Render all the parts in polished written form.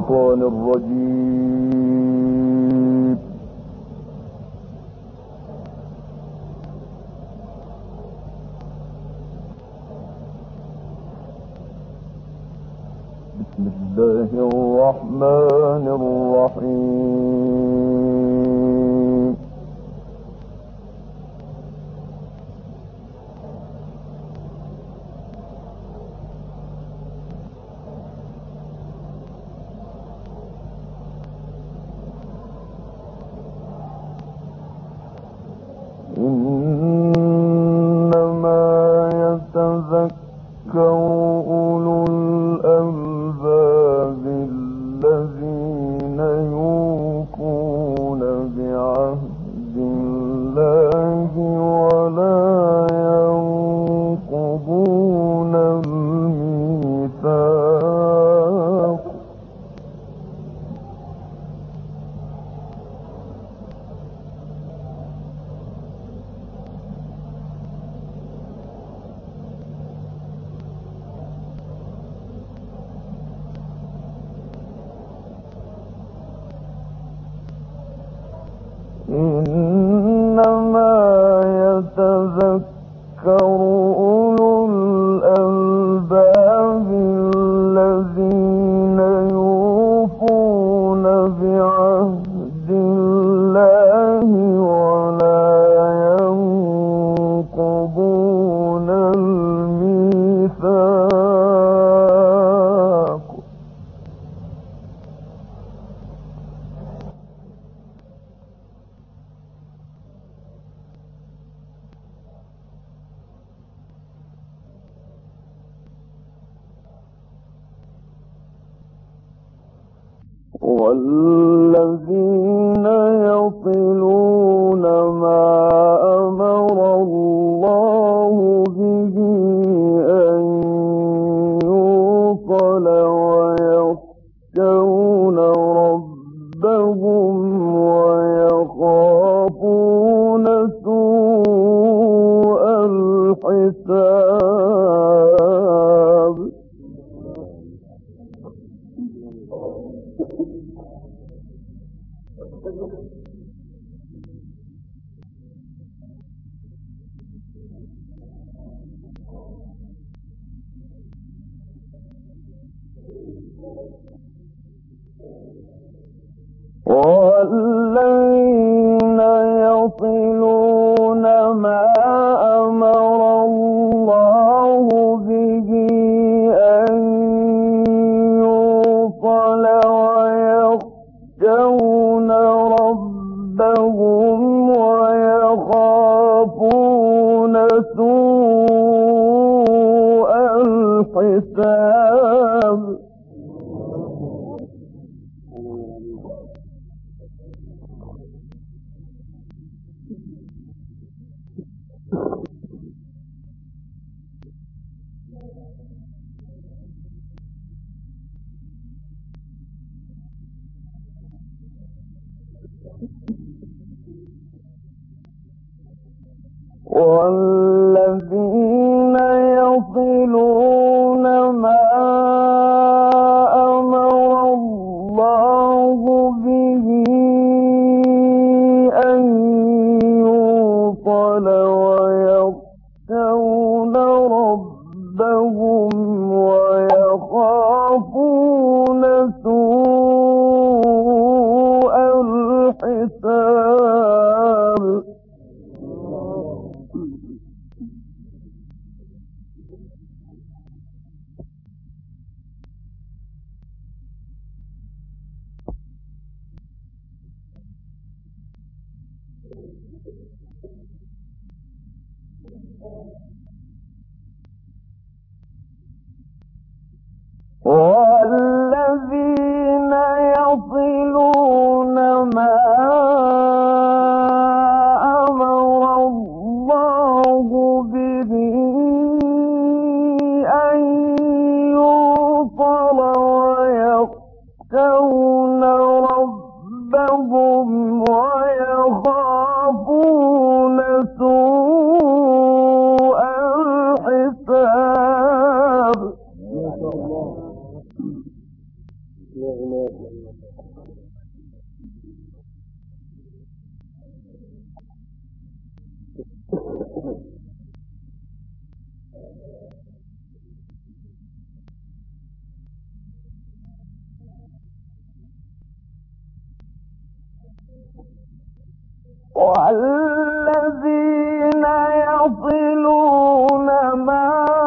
الشيطان الرجيم. بسم الله الرحمن الرحيم. إنما يتذكر أولو الألباب الذين يوفون بعهد الله ولا ينقضون الميثاق. إنما يتذكر أولو الألباب الذين يوفون بعهد الله ولا ينقضون الميثاق. والذين يصلون ما أمر الله به أن يوصل ويخشون ربهم ويخافون سوء الحساب. والذين يصلون ما أمر الله به أن يوصل ويخشون ربهم ويخافون سوء الحساب. والذين يصلون ما أمر الله به أن يوصل ويخشون ربهم ويخافون سوء الحساب. والذين يصلون ما أمر الله به أن يوصل ويخشون ربهم ويخافون سوء الحساب. والذين يصلون ما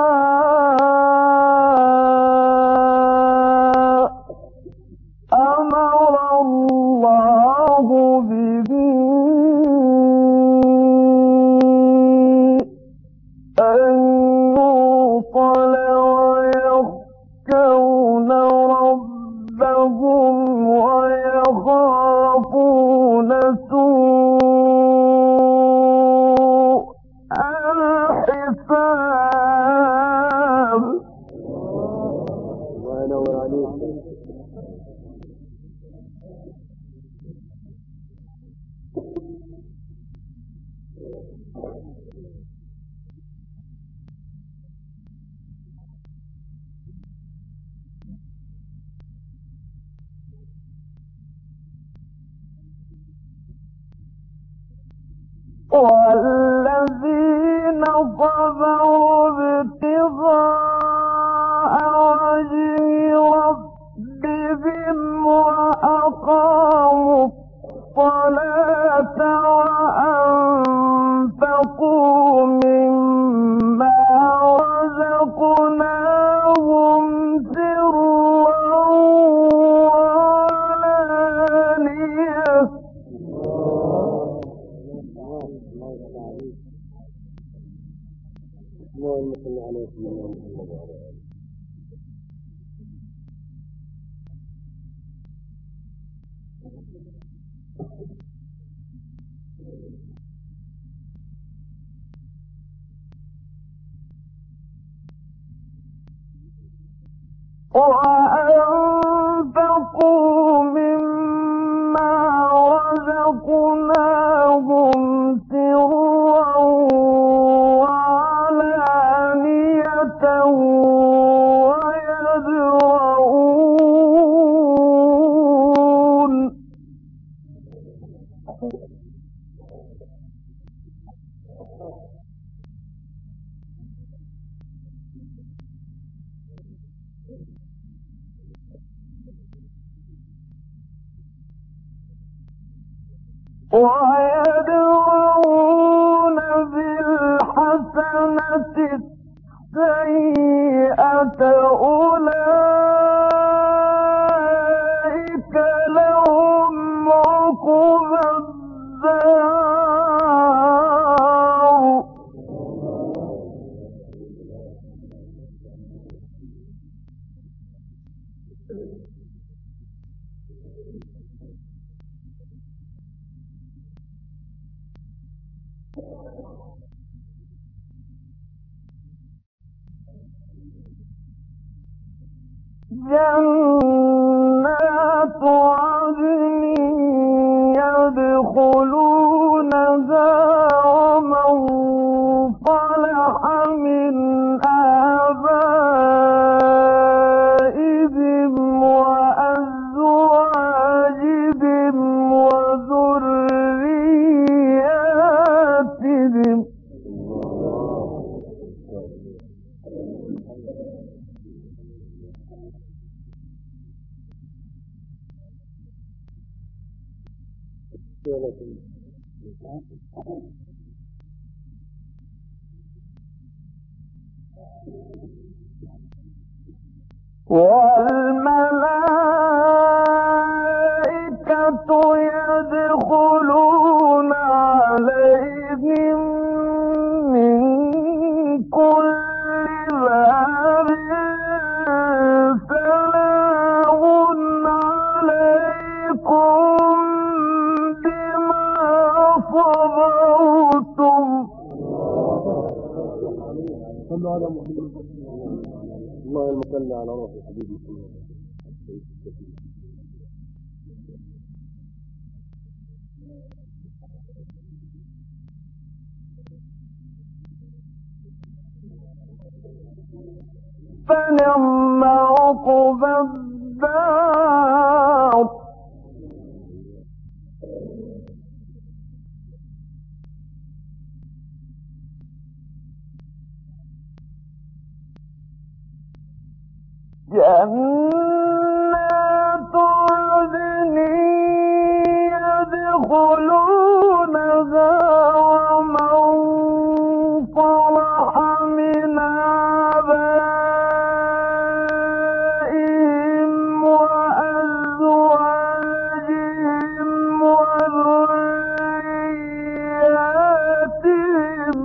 أمر الله به أن يوصل ويخشون ربهم ويخافون سوء الحساب. الله ينور عليك. والذين صبروا ابتغاء وجه ربهم وأقاموا الصلاة وأنفقوا مما رزقناهم سرا وعلانية. وأنفقوا مما رزقناهم سرا وعلانية ويدرؤون. ويدرؤون بالحسنة السيئة أولئك لهم عقبى الدار. جنات عدن يدخلونها ومن صلح من آبائهم وأزواجهم وذرياتهم. والملائكة يدخلون عليهم من كل باب سلام عليكم بما صبرتم. صلوا على محمد. اللهم صل على روح حبيبي. فنعم عقبى الدار. جنات عدن يدخلونها ومن صلح من آبائهم وأزواجهم وذرياتهم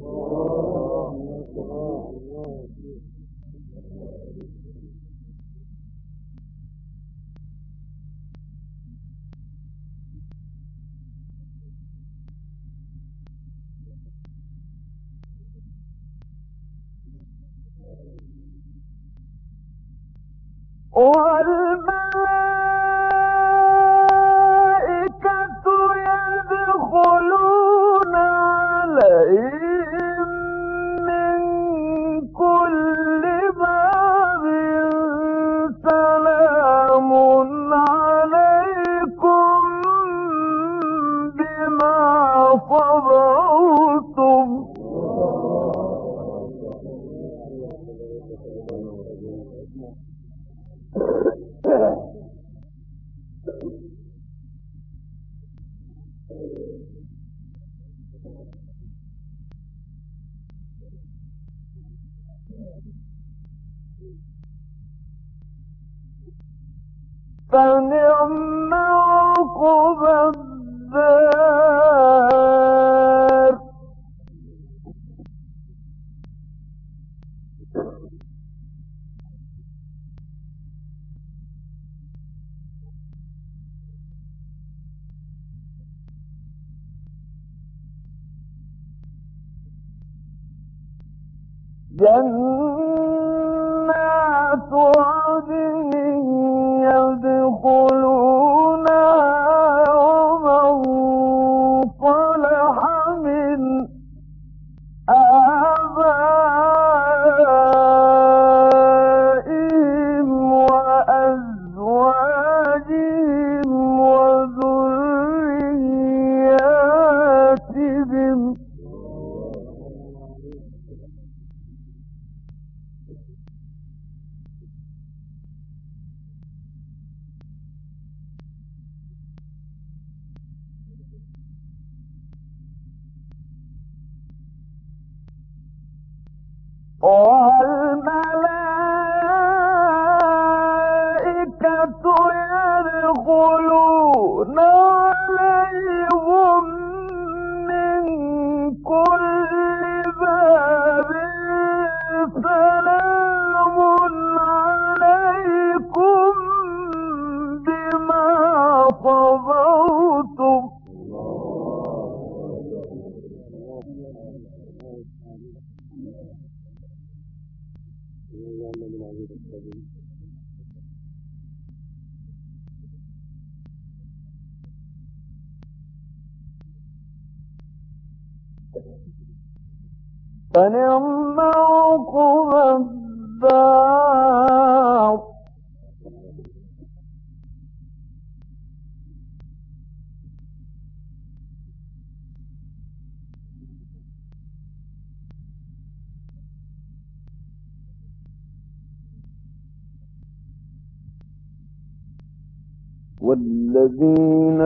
والملائكة يدخلون عليهم من كل باب سلام عليكم بما صبرتم فنعم عقب الدار جنات عدن يدخلونها ومن صلح من آبائهم وأزواجهم وذرياتهم والملائكة يدخلون عليهم من كل باب سلام عليكم بما صبرتم فنعم عقب الدار والذين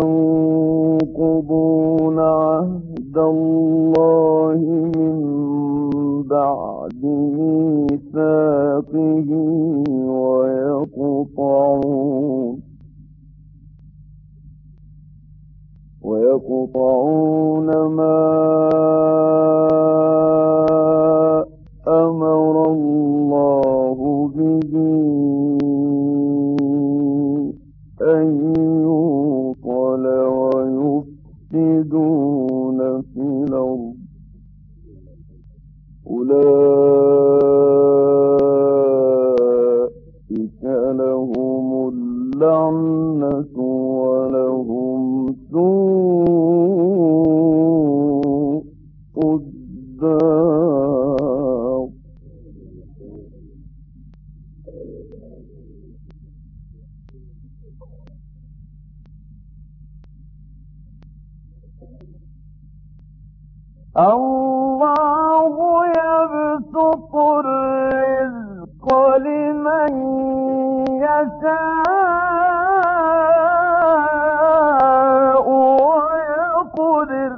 ينقضون عهد الله من بعد ميثاقه ويقطعون ما أمر الله به أن يوصل ويفسدون في الأرض أولئك لهم اللعنة ولهم سوء الدار الله يبسط الرزق لمن يشاء ويقدر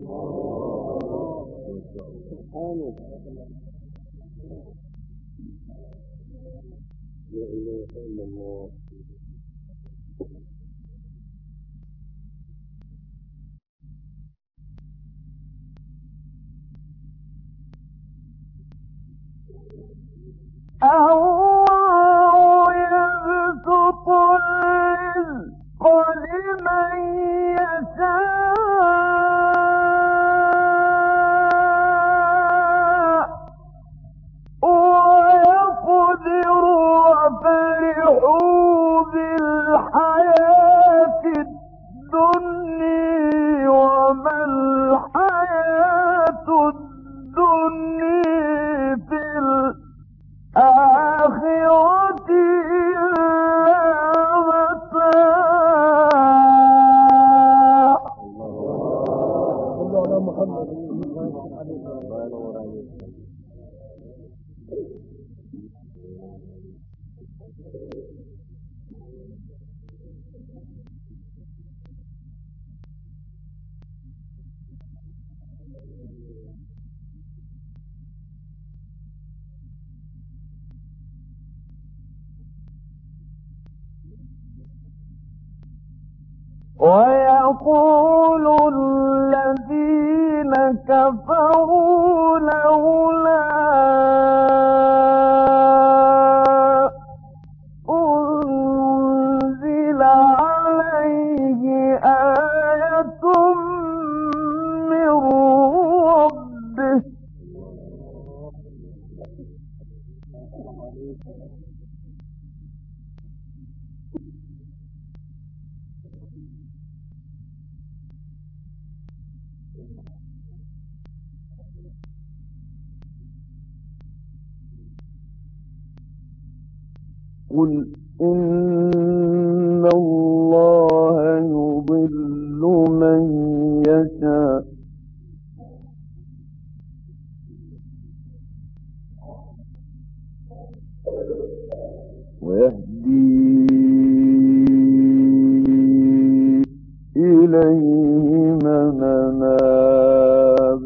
الله يبسط الرزق لمن يشاء ويقدر وفرحوا بالحياة الدنيا وما الحياة الدنيا في الآخرة إلا متاع. صلوا على محمد. ويقول الذين كفروا لولا أنزل عليه آية من ربه قل إن الله يضل من يشاء ويهدي إليه من أناب.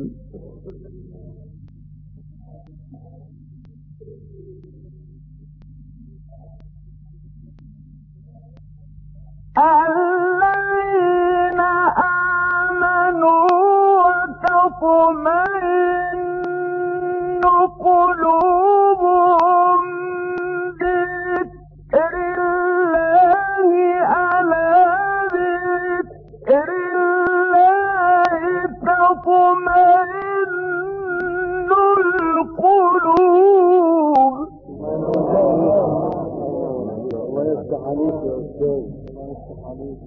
الذين آمنوا وتطمئن قلوبهم بذكر الله ألا بذكر الله تطمئن القلوب. الله يفتح عليك يا أستاذ. الله يفتح عليك.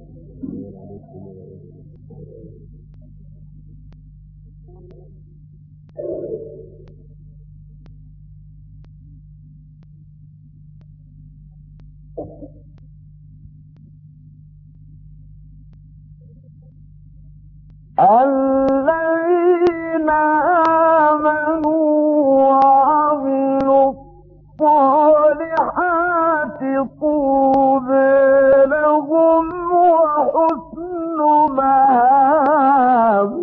الذين آمنوا وعملوا الصالحات طوبى لهم وحسن مآب.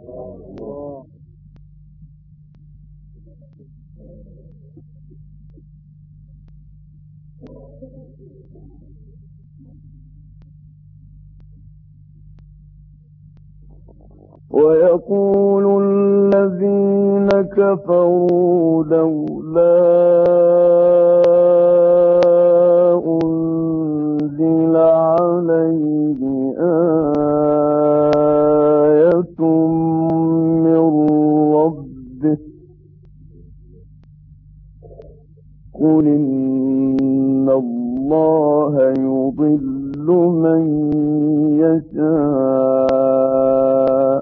ويقول الذين كفروا لولا أنزل عليه آية من ربه قل إن الله يضل من يشاء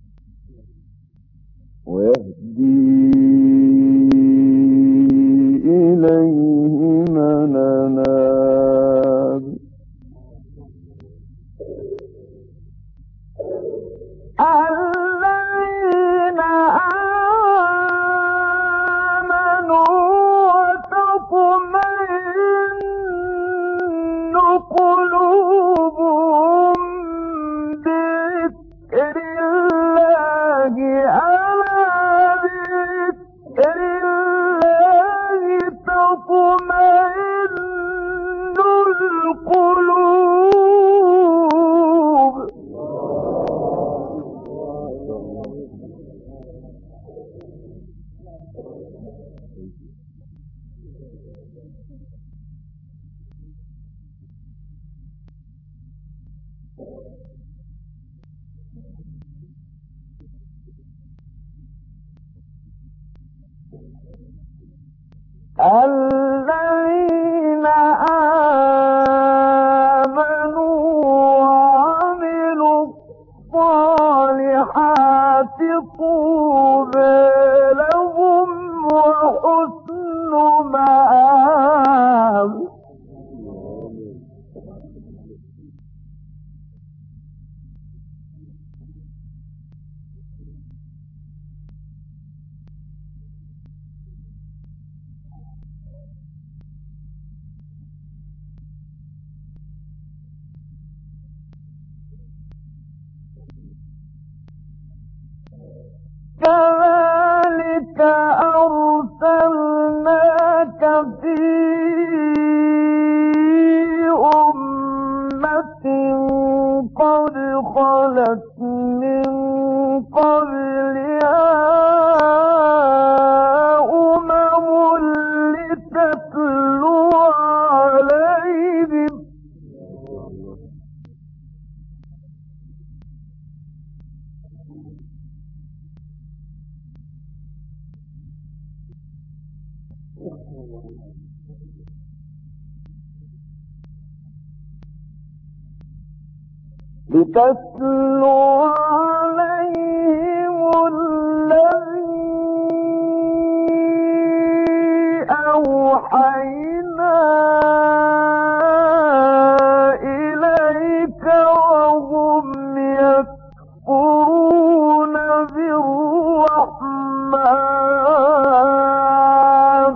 ويهدي إليه من أناب. الذين آمنوا وتطمئن قلوبهم بذكر الله ألا بذكر الله تطمئن القلوب. الذين آمنوا وعملوا الصالحات طوبى لهم وحسن مآب. كذلك أرسلناك في أمة قد خلت من قبلها أمم لتتلو عليهم الذي أوحينا إليك وهم يكفرون بالرحمن.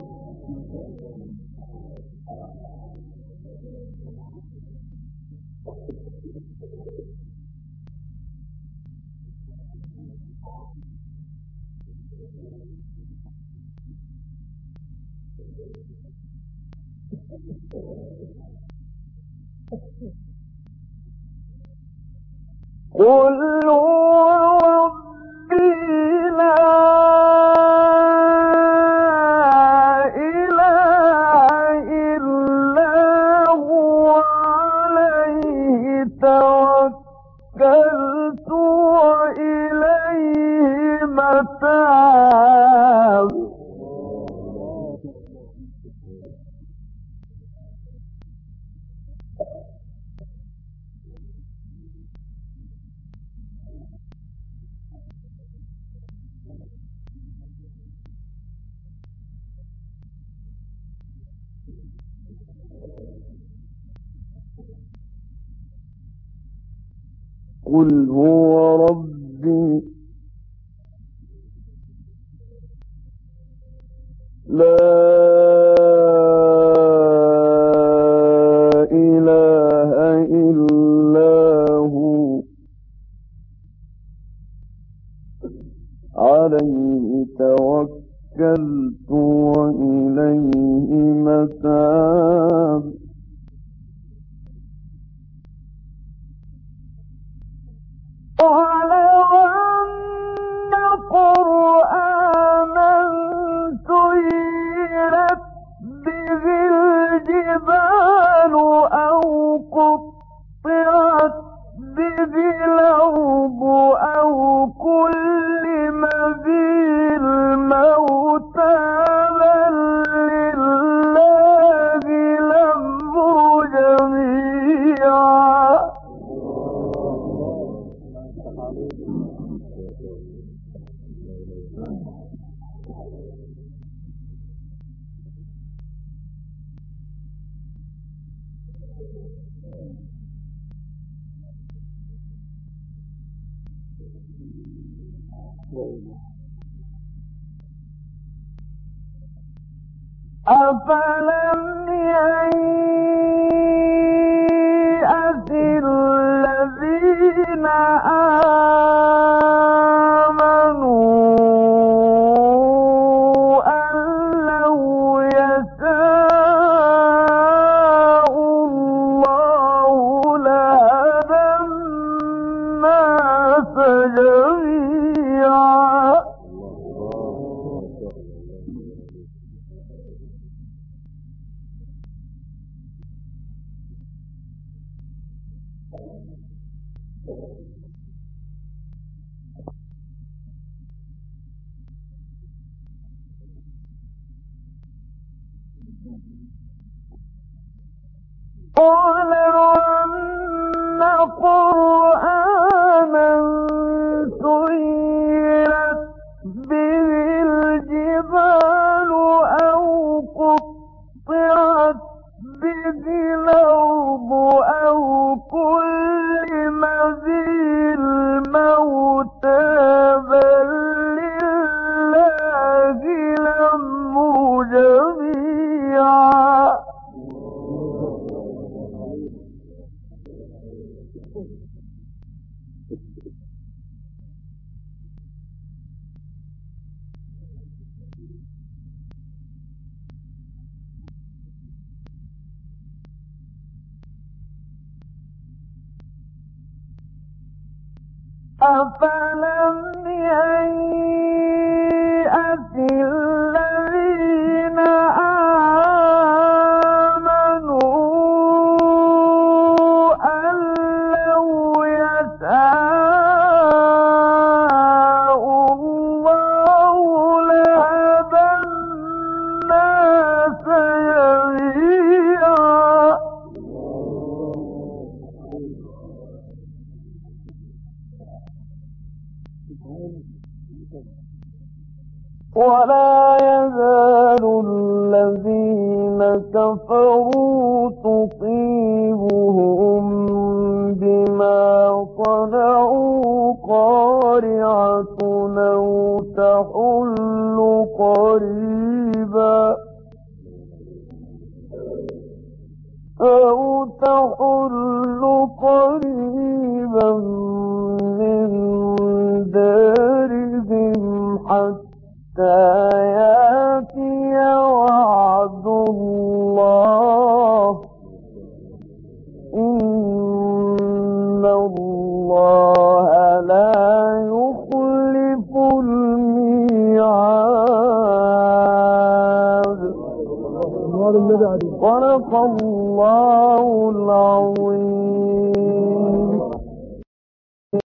قل هو ربي لا إله إلا هو عليه توكلت وإليه متاب. قل هو ربي لا إله إلا هو عليه توكلت وإليه متاب. ولو أن قرآنا سيرت به الجبال أو قطعت به الأرض أو كلم به الموتى بل لله الأمر جميعا. أفلم ولو أن قرآنا سيرت به الجبال أو قطعت به الأرض أو كلم به الموتى بل لله الأمر جميعا أفلم ييأس الذين آمنوا أن لو يشاء الله لهدى الناس جميعا ولا يزال الذين كفروا تصيبهم بما صنعوا قارعة أو تحل قريبا من دارهم حتى يأتي وعد الله إن الله لا يخلف الميعاد. صدق الله العظيم.